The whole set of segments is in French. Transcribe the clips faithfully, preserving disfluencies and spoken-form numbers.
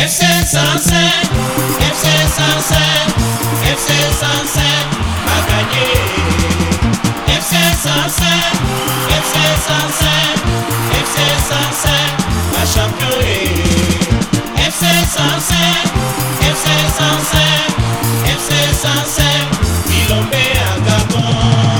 F C cent cinq, F C cent cinq, F C cent cinq a gagné. F C cent cinq, F C cent cinq, F C cent cinq a championné. F C cent cinq, F C cent cinq, F C cent cinq, Bilombe à Gabon.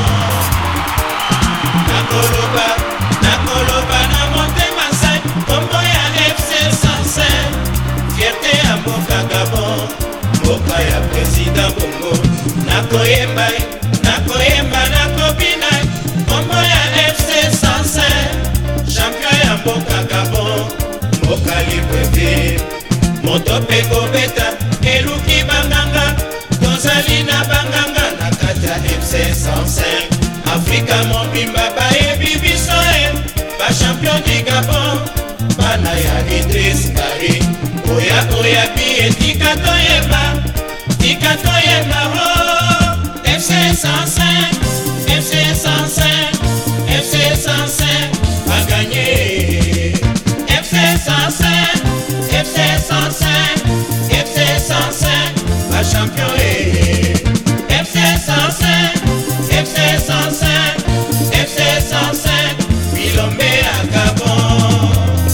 Nakoloba, Nakoloba na monte Masai, Kombo ya F C cent cinq, fierté à Mboka Gabon, Mboka ya président Bongo. Nakoyemba, Nakoyemba, Nakobina, Kombo ya F C cent cinq, champion ya Mboka Gabon, Mboka libre vive. Motope kobeta, eluki banganga, tozali na banganga na kati ya F C cent cinq. Afrika mobimba bayebi biso e, ba champion du Gabon, bana ya Idriss Ngari. Oya oya bi etika toyeba, tika toyeba ho. F C cent cinq, F C cent cinq, F C cent cinq a gagné. F C cent cinq, F C cent cinq, F C cent cinq, ba champion e. F C cent cinq, F C cent cinq, F C cent cinq, Bilombe à Gabon.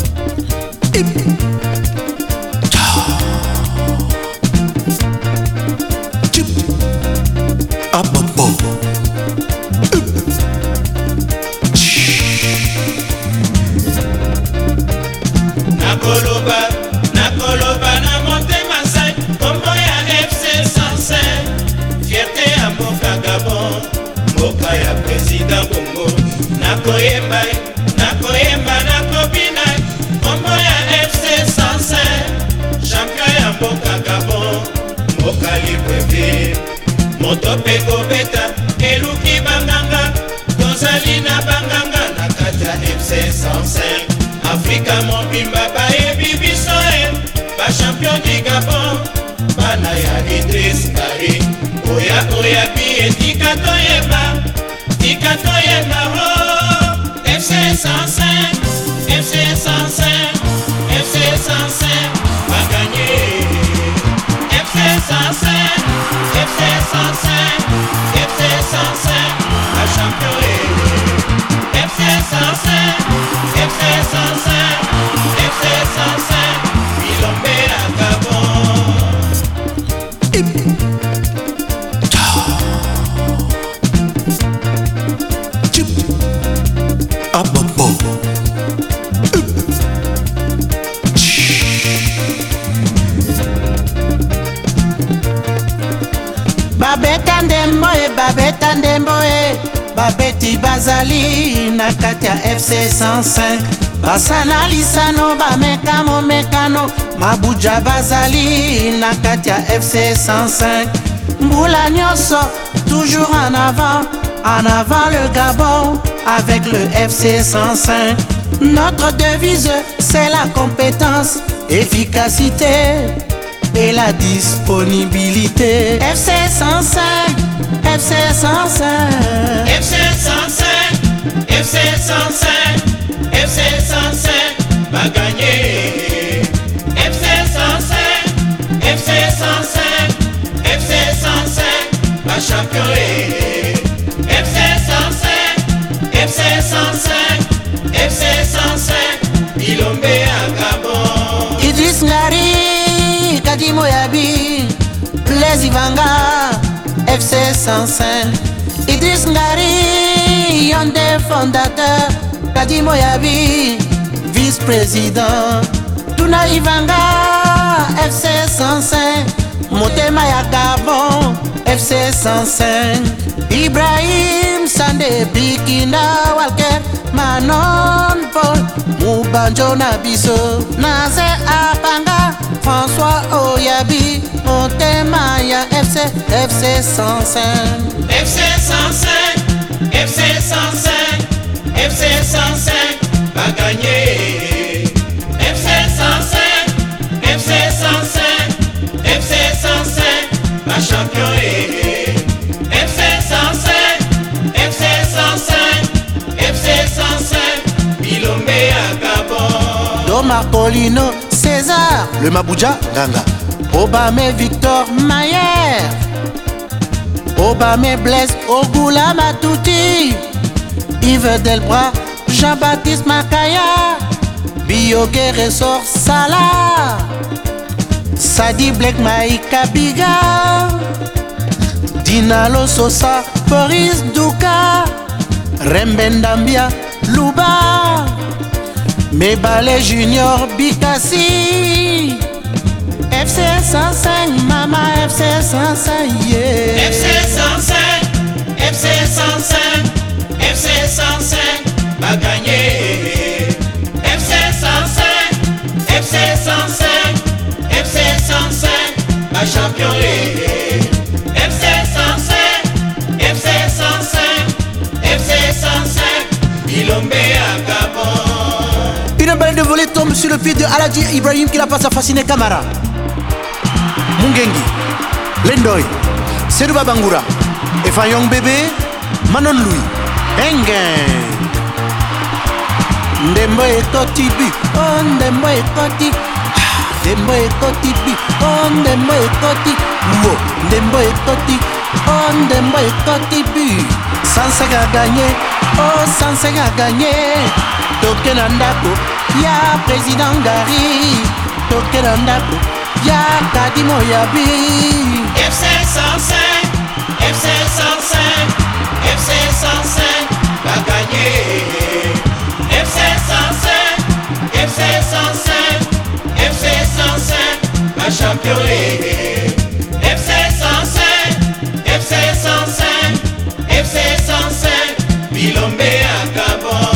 Nakoloba, Nakoloba na monte Masai, Kombo ya F C cent cinq, fierté à Mboka Gabon, Mboka ya président Bongo. Nakoyemba, Nakoyemba, Nakobina, Kombo ya F C cent cinq, champion ya Mboka Gabon, Mboka libre vive. Motope kobeta, eluki banganga, tozali na banganga na kati ya F C cent cinq. Afrika mobimba bayebi biso e, ba champion du Gabon, bana ya Idriss Ngari. Oya oya bi etika toyeba, tika toyeba ho. F C cent cinq, F C cent cinq, F C cent cinq a gagné. F C cent cinq, F C cent cinq, F C cent cinq a championné. F C cent cinq, F C cent cinq, F C cent cinq, Bilombe à Gabon. Babeta ndembo e, babeta ndembo e, babeti bazali na kati ya F C cent cinq. Basala lisano bamekano mekano, mabuja bazali na kati ya F C cent cinq. Mbula nyonso, toujours en avant, en avant le Gabon avec le F C cent cinq. Notre devise c'est la compétence, efficacité et la disponibilité. F C cent cinq, F C cent cinq, F C cent cinq, F C cent cinq, F C cent cinq va gagner. F C cent cinq, F C cent cinq, F C cent cinq va championner. F C cent cinq, F C cent cinq, F C cent cinq, Bilombe à Gabon. Idriss Ngari, Kadi Moyabi, Blaise Ivanga, F C cent cinq. Idriss Ngari, un des fondateurs, Kadi Moyabi, vice-président. Tuna Ivanga, F C cent cinq. Motema ya Gabon, F C cent cinq. Ibrahim Sande Bikina Walker, Manon Paul, Mubanjo Nabiso, Naze Apanga, François Oyabi, Motema ya F C, F C cent cinq. F C cent cinq, F C cent cinq, F C cent cinq va gagner. F C cent cinq, F C cent cinq, F C cent cinq va championner. F C cent cinq, F C cent cinq, F C cent cinq, Bilombe à Gabon. Marcolino, c'est César, le Mabouja Ganga. Obama Victor Mayer, Obama Blaise Ogoula Matouti, Yves Delbras, Jean-Baptiste Makaya, Biogué Ressort Salah, Sadi Blake Maïka Biga, Dinalo Sosa, Boris Douka, Rembendambia Louba, Mebale Junior Bikassi, F C cent cinq, Mama F C cent cinq, yeah. F C cent cinq, F C cent cinq, F C cent cinq, va gagner. F C cent cinq, F C cent cinq, F C cent cinq, va champion. F C cent cinq, F C cent cinq, F C cent cinq, Bilombe à Gabon. Une balle de volée tombe sur le pied de Aladji Ibrahim qui la passe à Fasciné Camara. Mungengi, Lendoy, Seruba Bangura, Efayong Bébé, Manon Louis, Engen. Ndembo e koti bi, oh ndembo e koti, ndembo e koti bi, oh ndembo e koti, wo, ndembo e koti, oh ndembo e koti bi. cent cinq a gagné, oh cent cinq a gagné. Toke Nandako, ya président Gary, Toke Nandako, ya Kadimo Yabi. F C cent cinq, F C cent cinq, F C cent cinq, va gagner. F C cent cinq, F C cent cinq, F C cent cinq, va champion. F C cent cinq, F C cent cinq, F C cent cinq, Bilombe à Gabon.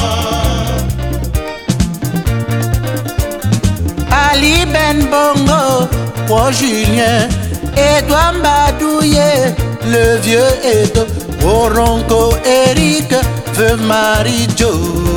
Ali Ben Bongo, Pro Julien, Edouard Mbadouye, le vieux Edo, Oronko Eric, Veuve Marie-Jo.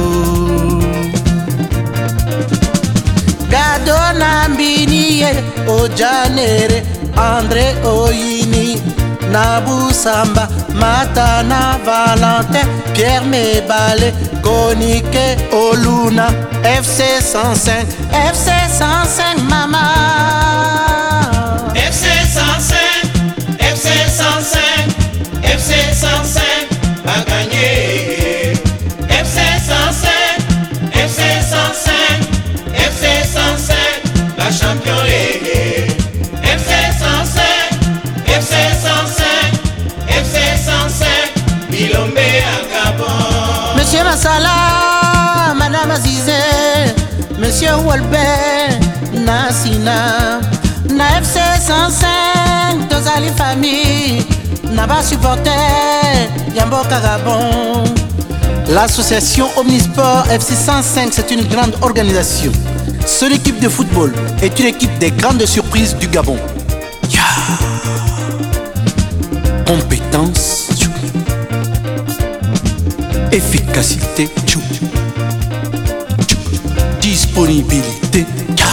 Gado Nambini, Ojanere, André Oyini, Nabou Samba, Matana Valentin, Pierre Mebale, Konike Oluna, F C cent cinq, F C cent cinq, Mama. F C cent cinq, F C cent cinq, F C cent cinq, va gagner. F C cent cinq, F C cent cinq, F C cent cinq, va champion. F C cent cinq, F C cent cinq, F C cent cinq, Bilombe à Gabon. Monsieur Massala, Madame Azizé, Monsieur Wolbert, Nassina, na F C cent cinq, Tozali famille, Naba supporter, Yamboka Gabon. L'association Omnisport F C cent cinq, c'est une grande organisation. Seule équipe de football est une équipe des grandes surprises du Gabon. Yeah. Compétence, tchou. Efficacité, tchou. Tchou. Disponibilité, yeah.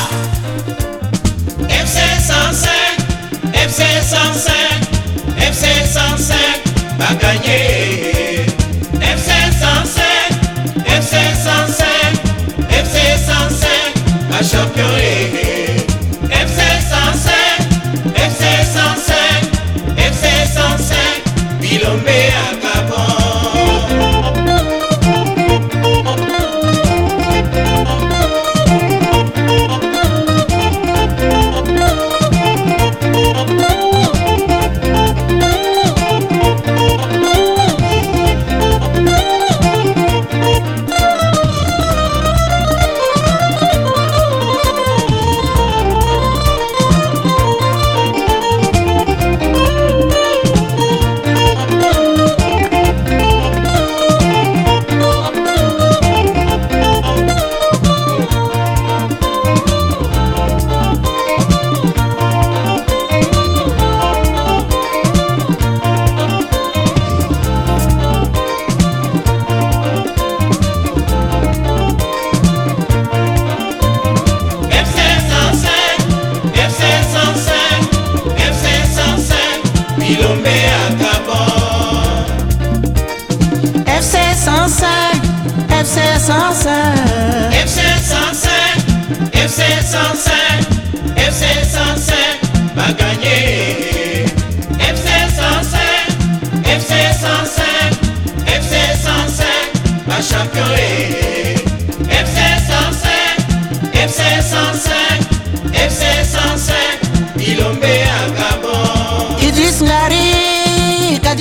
F C cent cinq, F C cent cinq, F C cent cinq, va gagner. F C cent cinq, F C cent cinq, F C cent cinq, va champion. F C cent cinq, F C cent cinq, F C cent cinq, Bilombe à Gabon. F C cent cinq, F C cent cinq, F C cent cinq,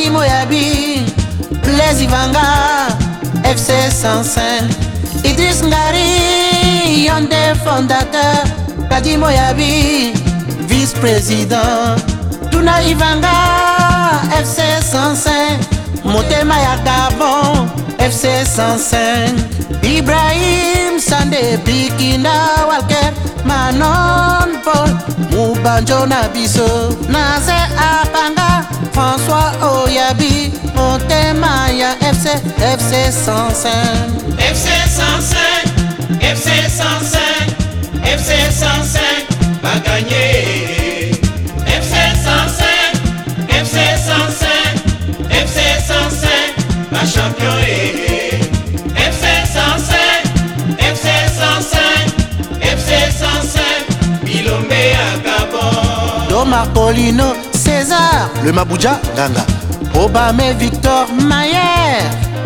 Kadi Moyabi, Blaise Ivanga, F C cent cinq, Idriss Ngari, Yonde fondateur, Kadi Moyabi, vice-président, Tuna Ivanga, F C cent cinq, Motema ya Gabon, F C cent cinq, Ibrahim Sande Bikinda Walker, Manon Paul, Mubanjo Nabiso, Naze Apanga, François Oyabi, Motema ya F C, F C cent cinq, F C cent cinq, F C cent cinq, F C cent cinq, va gagner. F C cent cinq, F C cent cinq, F C cent cinq, va champion. F C cent cinq, F C cent cinq, F C cent cinq, Bilombe à Gabon. Doma Polino, César, le Mabouja Ganga, Obame Victor Mayer,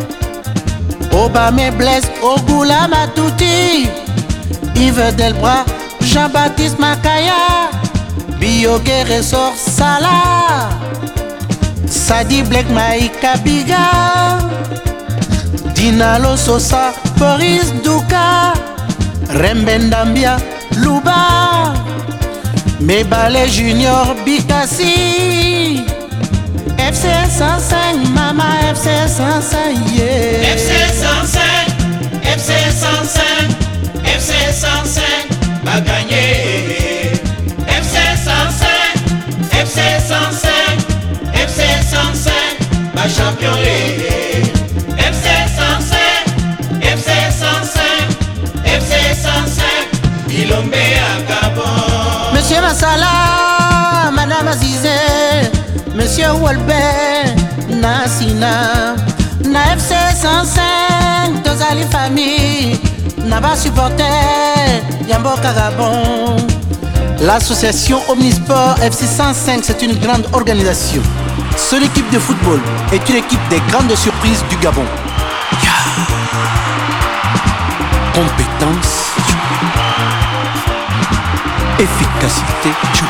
Obame Blaise Ogula Matouti, Yves Delbras, Jean-Baptiste Makaya, Biogué Ressort Salah, Sadi Black Maïka Biga, Dinalo Sosa, Boris Douka, Rembendambia Louba, Mebale Junior Bikassi, F C cent cinq, Mama F C cent cinq, yeah. F C cent cinq, F C cent cinq, F C cent cinq, va gagner. F C cent cinq, F C cent cinq, F C cent cinq, va champion. F C cent cinq, F C cent cinq, F C cent cinq, Bilombe à Gabon. Monsieur Massala, Madame Azizé, Monsieur Wolbert, Nassina, na F C cent cinq, Tozali famille, Naba supporter, Yamboka Gabon. L'association Omnisport F C cent cinq, c'est une grande organisation. Seule équipe de football est une équipe des grandes surprises du Gabon. Yeah. Compétence, efficacité,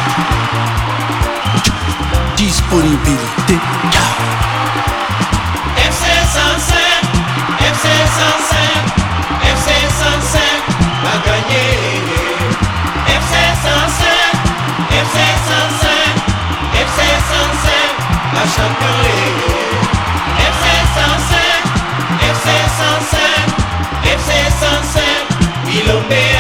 disponibilité. F C cent cinq, F C cent cinq, F C cent cinq, va gagner. F C cent cinq, F C cent cinq, F C cent cinq, va champion. F C cent cinq, F C cent cinq, F C cent cinq, Bilombe